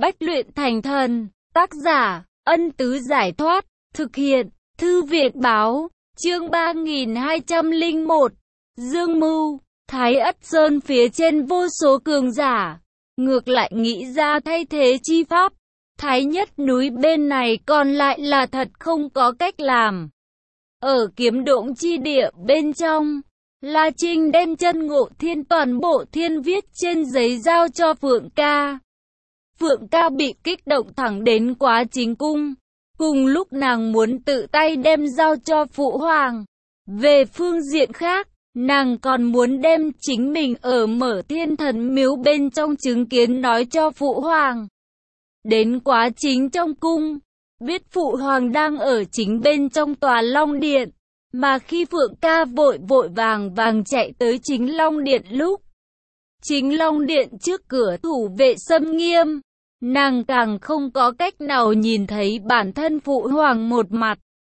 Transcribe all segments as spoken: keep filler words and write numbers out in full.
Bách luyện thành thần, tác giả, Ân Tứ Giải Thoát, thực hiện, Thư Việt Báo, chương ba nghìn hai trăm lẻ một, Dương Mưu, Thái Ất Sơn phía trên vô số cường giả, ngược lại nghĩ ra thay thế chi pháp, Thái Nhất núi bên này còn lại là thật không có cách làm. Ở kiếm độn chi địa bên trong, La Trinh đem chân ngộ thiên toàn bộ thiên viết trên giấy giao cho Phượng Ca. Phượng Ca bị kích động thẳng đến quá chính cung. Cùng lúc nàng muốn tự tay đem giao cho Phụ Hoàng. Về phương diện khác, nàng còn muốn đem chính mình ở Mở Thiên Thần Miếu bên trong chứng kiến nói cho Phụ Hoàng. Đến quá chính trong cung, biết Phụ Hoàng đang ở chính bên trong tòa Long Điện. Mà khi Phượng Ca vội vội vàng vàng chạy tới chính Long Điện lúc, chính Long Điện trước cửa thủ vệ xâm nghiêm, nàng càng không có cách nào nhìn thấy bản thân Phụ Hoàng một mặt.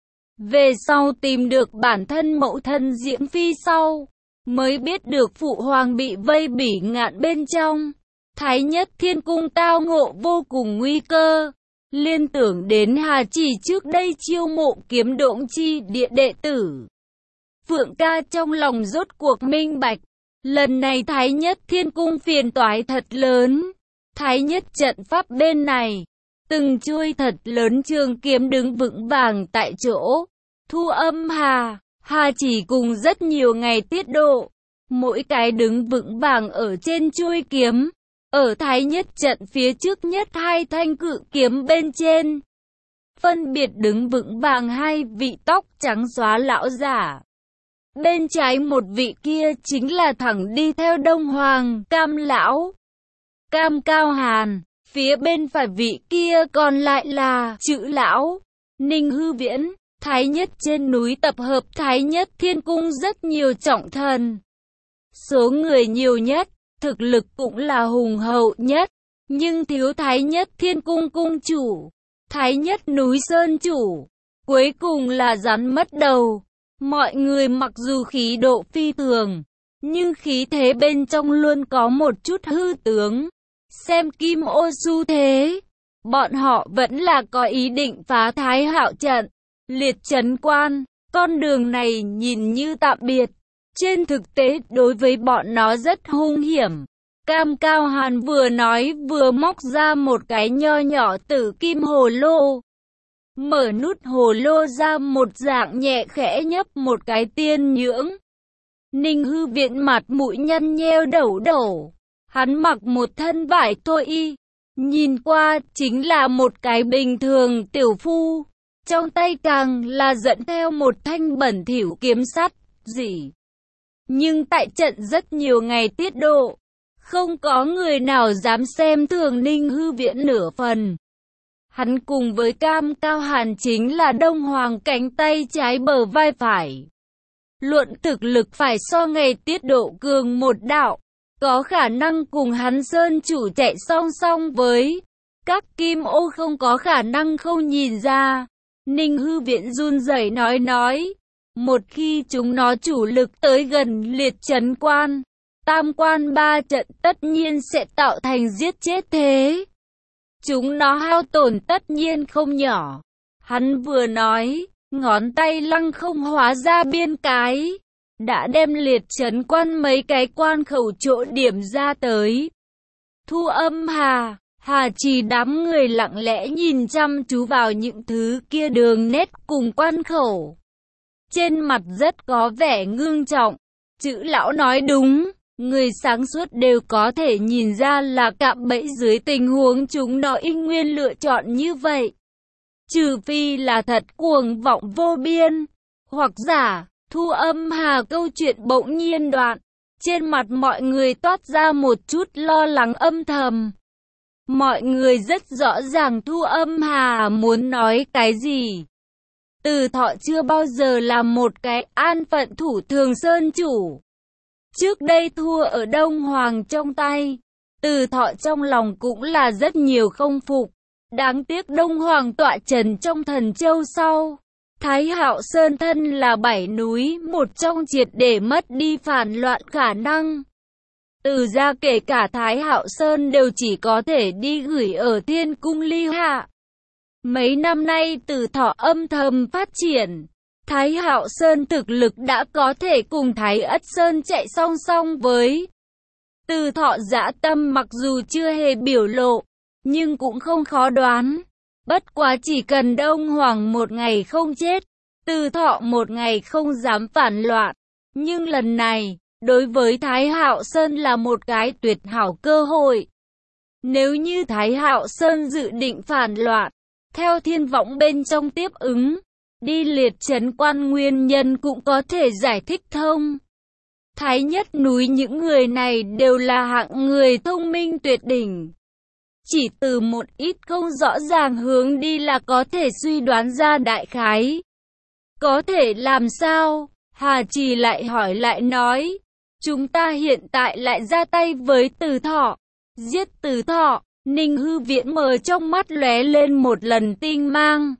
Về sau tìm được bản thân mẫu thân Diễm Phi sau, mới biết được Phụ Hoàng bị vây bỉ ngạn bên trong. Thái Nhất Thiên Cung tao ngộ vô cùng nguy cơ. Liên tưởng đến Hà Chỉ trước đây chiêu mộ kiếm độn chi địa đệ tử. Phượng Ca trong lòng rốt cuộc minh bạch. Lần này Thái Nhất Thiên Cung phiền toái thật lớn. Thái Nhất trận pháp bên này, từng chuôi thật lớn trường kiếm đứng vững vàng tại chỗ. Thu Âm Hà, Hà Chỉ cùng rất nhiều ngày tiết độ. Mỗi cái đứng vững vàng ở trên chuôi kiếm. Ở Thái Nhất trận phía trước nhất hai thanh cự kiếm bên trên, phân biệt đứng vững vàng hai vị tóc trắng xóa lão giả. Bên trái một vị kia chính là thẳng đi theo Đông Hoàng, Cam lão, Cam Cao Hàn. Phía bên phải vị kia còn lại là Chữ lão, Ninh Hư Viễn. Thái Nhất trên núi tập hợp Thái Nhất Thiên Cung rất nhiều trọng thần. Số người nhiều nhất, thực lực cũng là hùng hậu nhất, nhưng thiếu Thái Nhất Thiên Cung cung chủ, Thái Nhất núi sơn chủ, cuối cùng là rắn mất đầu. Mọi người mặc dù khí độ phi thường, nhưng khí thế bên trong luôn có một chút hư tướng. Xem Kim Ô xu thế, bọn họ vẫn là có ý định phá Thái Hạo trận, liệt trấn quan. Con đường này nhìn như tạm biệt, trên thực tế đối với bọn nó rất hung hiểm. Cam Cao Hàn vừa nói vừa móc ra một cái nho nhỏ tử kim hồ lô. Mở nút hồ lô ra một dạng nhẹ khẽ nhấp một cái tiên nhưỡng. Ninh Hư Viễn mặt mũi nhăn nheo đẩu đẩu. Hắn mặc một thân vải thôi y. Nhìn qua chính là một cái bình thường tiểu phu. Trong tay càng là dẫn theo một thanh bẩn thỉu kiếm sắt gì. Nhưng tại trận rất nhiều ngày tiết độ, không có người nào dám xem thường Ninh Hư Viễn nửa phần. Hắn cùng với Cam Cao Hàn chính là Đông Hoàng cánh tay trái bờ vai phải. Luận thực lực phải so ngày tiết độ cường một đạo, có khả năng cùng hắn sơn chủ chạy song song với. Các Kim Ô không có khả năng không nhìn ra. Ninh Hư Viễn run rẩy nói nói. Một khi chúng nó chủ lực tới gần liệt trấn quan, tam quan ba trận tất nhiên sẽ tạo thành giết chết thế. Chúng nó hao tổn tất nhiên không nhỏ. Hắn vừa nói, ngón tay lăng không hóa ra biên cái, đã đem liệt trấn quan mấy cái quan khẩu chỗ điểm ra tới. Thu Âm Hà, Hà Chỉ đám người lặng lẽ nhìn chăm chú vào những thứ kia đường nét cùng quan khẩu. Trên mặt rất có vẻ ngưng trọng. Chữ lão nói đúng, người sáng suốt đều có thể nhìn ra là cạm bẫy dưới tình huống chúng nó inh nguyên lựa chọn như vậy. Trừ phi là thật cuồng vọng vô biên, hoặc giả, Thu Âm Hà câu chuyện bỗng nhiên đoạn. Trên mặt mọi người toát ra một chút lo lắng âm thầm. Mọi người rất rõ ràng Thu Âm Hà muốn nói cái gì. Từ Thọ chưa bao giờ là một cái an phận thủ thường sơn chủ. Trước đây thua ở Đông Hoàng trong tay, Từ Thọ trong lòng cũng là rất nhiều không phục. Đáng tiếc Đông Hoàng tọa trần trong Thần Châu sau, Thái Hạo Sơn thân là bảy núi một trong triệt để mất đi phản loạn khả năng. Từ ra kể cả Thái Hạo Sơn đều chỉ có thể đi gửi ở Thiên Cung Ly Hạ. Mấy năm nay Từ Thọ âm thầm phát triển, Thái Hạo Sơn thực lực đã có thể cùng Thái Ất Sơn chạy song song với. Từ Thọ dã tâm mặc dù chưa hề biểu lộ, nhưng cũng không khó đoán. Bất quá chỉ cần Đông Hoàng một ngày không chết, Từ Thọ một ngày không dám phản loạn. Nhưng lần này, đối với Thái Hạo Sơn là một cái tuyệt hảo cơ hội. Nếu như Thái Hạo Sơn dự định phản loạn, theo thiên võng bên trong tiếp ứng, đi liệt trấn quan nguyên nhân cũng có thể giải thích thông. Thái nhất núi những người này đều là hạng người thông minh tuyệt đỉnh. Chỉ từ một ít không rõ ràng hướng đi là có thể suy đoán ra đại khái. Có thể làm sao? Hà Trì lại hỏi lại nói. Chúng ta hiện tại lại ra tay với Từ Thọ. Giết Từ Thọ. Ninh Hư Viễn mờ trong mắt lóe lên một lần tinh mang.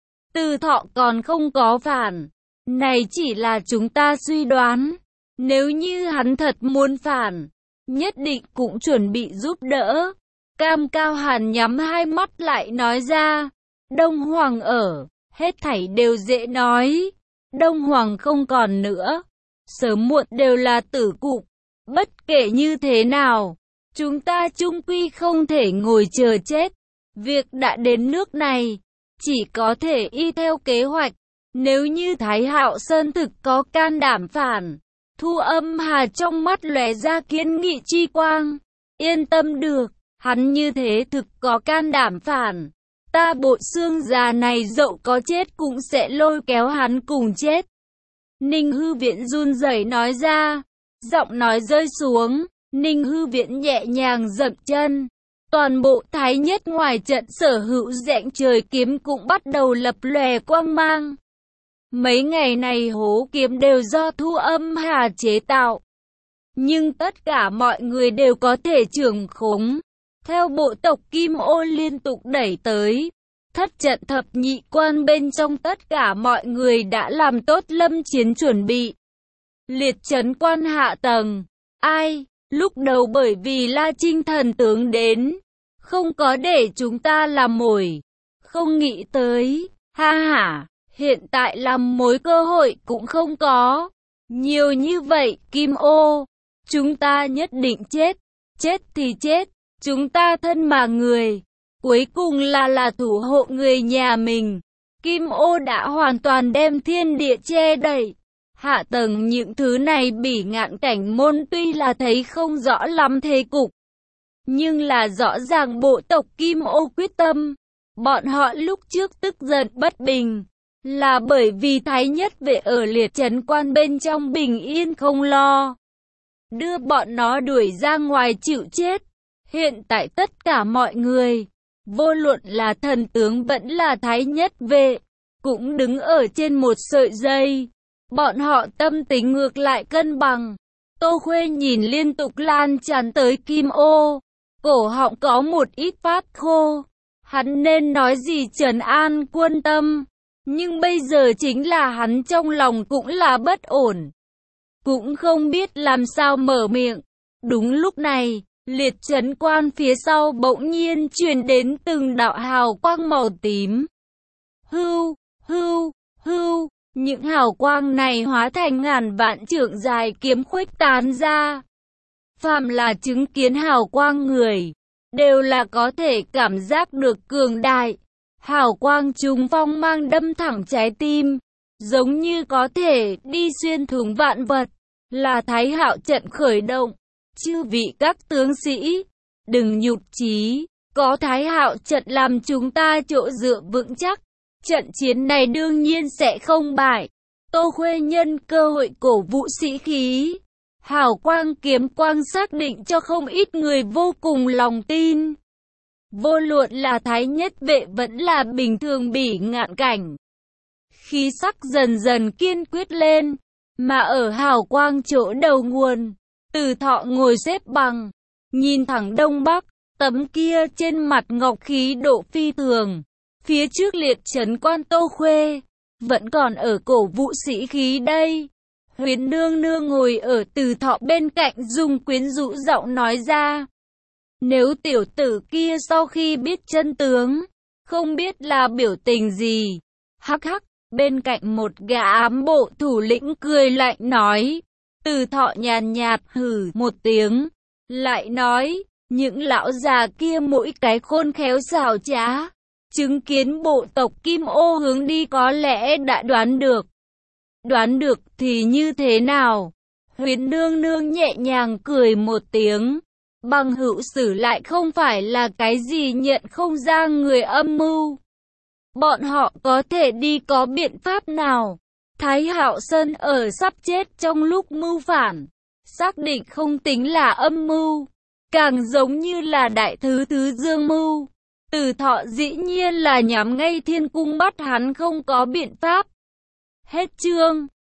Từ Thọ còn không có phản. Này chỉ là chúng ta suy đoán. Nếu như hắn thật muốn phản, nhất định cũng chuẩn bị giúp đỡ. Cam Cao Hàn nhắm hai mắt lại nói ra. Đông Hoàng ở, hết thảy đều dễ nói. Đông Hoàng không còn nữa, sớm muộn đều là tử cục. Bất kể như thế nào, chúng ta chung quy không thể ngồi chờ chết. Việc đã đến nước này, chỉ có thể y theo kế hoạch. Nếu như Thái Hạo Sơn thực có can đảm phản, Thu Âm Hà trong mắt lóe ra kiên nghị chi quang. Yên tâm được, hắn như thế thực có can đảm phản. Ta bộ xương già này dẫu có chết cũng sẽ lôi kéo hắn cùng chết. Ninh Hư Viễn run rẩy nói ra. Giọng nói rơi xuống, Ninh Hư Viễn nhẹ nhàng dậm chân. Toàn bộ Thái nhất ngoài trận sở hữu rãnh trời kiếm cũng bắt đầu lập lòe quang mang. Mấy ngày này hố kiếm đều do Thu Âm Hà chế tạo. Nhưng tất cả mọi người đều có thể trưởng khống. Theo bộ tộc Kim Ô liên tục đẩy tới. Thất trận thập nhị quan bên trong tất cả mọi người đã làm tốt lâm chiến chuẩn bị. Liệt trấn quan hạ tầng. Ai? Lúc đầu bởi vì La Trinh thần tướng đến, không có để chúng ta làm mồi. Không nghĩ tới. Ha ha. Hiện tại làm mối cơ hội cũng không có. Nhiều như vậy, Kim Ô. Chúng ta nhất định chết. Chết thì chết. Chúng ta thân mà người. Cuối cùng là là thủ hộ người nhà mình. Kim Ô đã hoàn toàn đem thiên địa che đậy. Hạ tầng những thứ này Bỉ Ngạn Cảnh môn tuy là thấy không rõ lắm thế cục, nhưng là rõ ràng bộ tộc Kim Ô quyết tâm. Bọn họ lúc trước tức giận bất bình, là bởi vì Thái nhất vệ ở liệt trấn quan bên trong bình yên không lo. Đưa bọn nó đuổi ra ngoài chịu chết. Hiện tại tất cả mọi người, vô luận là thần tướng vẫn là Thái nhất vệ, cũng đứng ở trên một sợi dây. Bọn họ tâm tính ngược lại cân bằng. Tô Khuê nhìn liên tục lan tràn tới Kim Ô, cổ họng có một ít phát khô. Hắn nên nói gì trấn an quân tâm, nhưng bây giờ chính là hắn trong lòng cũng là bất ổn, cũng không biết làm sao mở miệng. Đúng lúc này, liệt trấn quan phía sau bỗng nhiên truyền đến từng đạo hào quang màu tím. Hưu, hưu, hưu. Những hào quang này hóa thành ngàn vạn trượng dài kiếm khuếch tán ra. Phàm là chứng kiến hào quang người, đều là có thể cảm giác được cường đại. Hào quang chúng phong mang đâm thẳng trái tim, giống như có thể đi xuyên thủng vạn vật. Là Thái Hạo trận khởi động. Chư vị các tướng sĩ, đừng nhụt chí, có Thái Hạo trận làm chúng ta chỗ dựa vững chắc. Trận chiến này đương nhiên sẽ không bại. Tô Khuê nhân cơ hội cổ vũ sĩ khí. Hào quang kiếm quang xác định cho không ít người vô cùng lòng tin. Vô luận là Thái nhất vệ vẫn là bình thường Bỉ Ngạn Cảnh. Khí sắc dần dần kiên quyết lên. Mà ở hào quang chỗ đầu nguồn, Từ Thọ ngồi xếp bằng, nhìn thẳng đông bắc, tấm kia trên mặt ngọc khí độ phi thường. Phía trước liệt trấn quan Tô Khuê, vẫn còn ở cổ vũ sĩ khí đây. Huyền nương nương ngồi ở Từ Thọ bên cạnh dùng quyến rũ giọng nói ra. Nếu tiểu tử kia sau khi biết chân tướng, không biết là biểu tình gì. Hắc hắc, bên cạnh một gã ám bộ thủ lĩnh cười lạnh nói. Từ Thọ nhàn nhạt hừ một tiếng, lại nói, những lão già kia mỗi cái khôn khéo xảo trá, chứng kiến bộ tộc Kim Ô hướng đi có lẽ đã đoán được. Đoán được thì như thế nào? Huyền nương nương nhẹ nhàng cười một tiếng. Bằng hữu sử lại không phải là cái gì nhận không ra người âm mưu. Bọn họ có thể đi có biện pháp nào? Thái Hạo Sơn ở sắp chết trong lúc mưu phản, xác định không tính là âm mưu, càng giống như là đại thứ thứ dương mưu. Từ Thọ dĩ nhiên là nhắm ngay thiên cung bắt hắn không có biện pháp. Hết chương.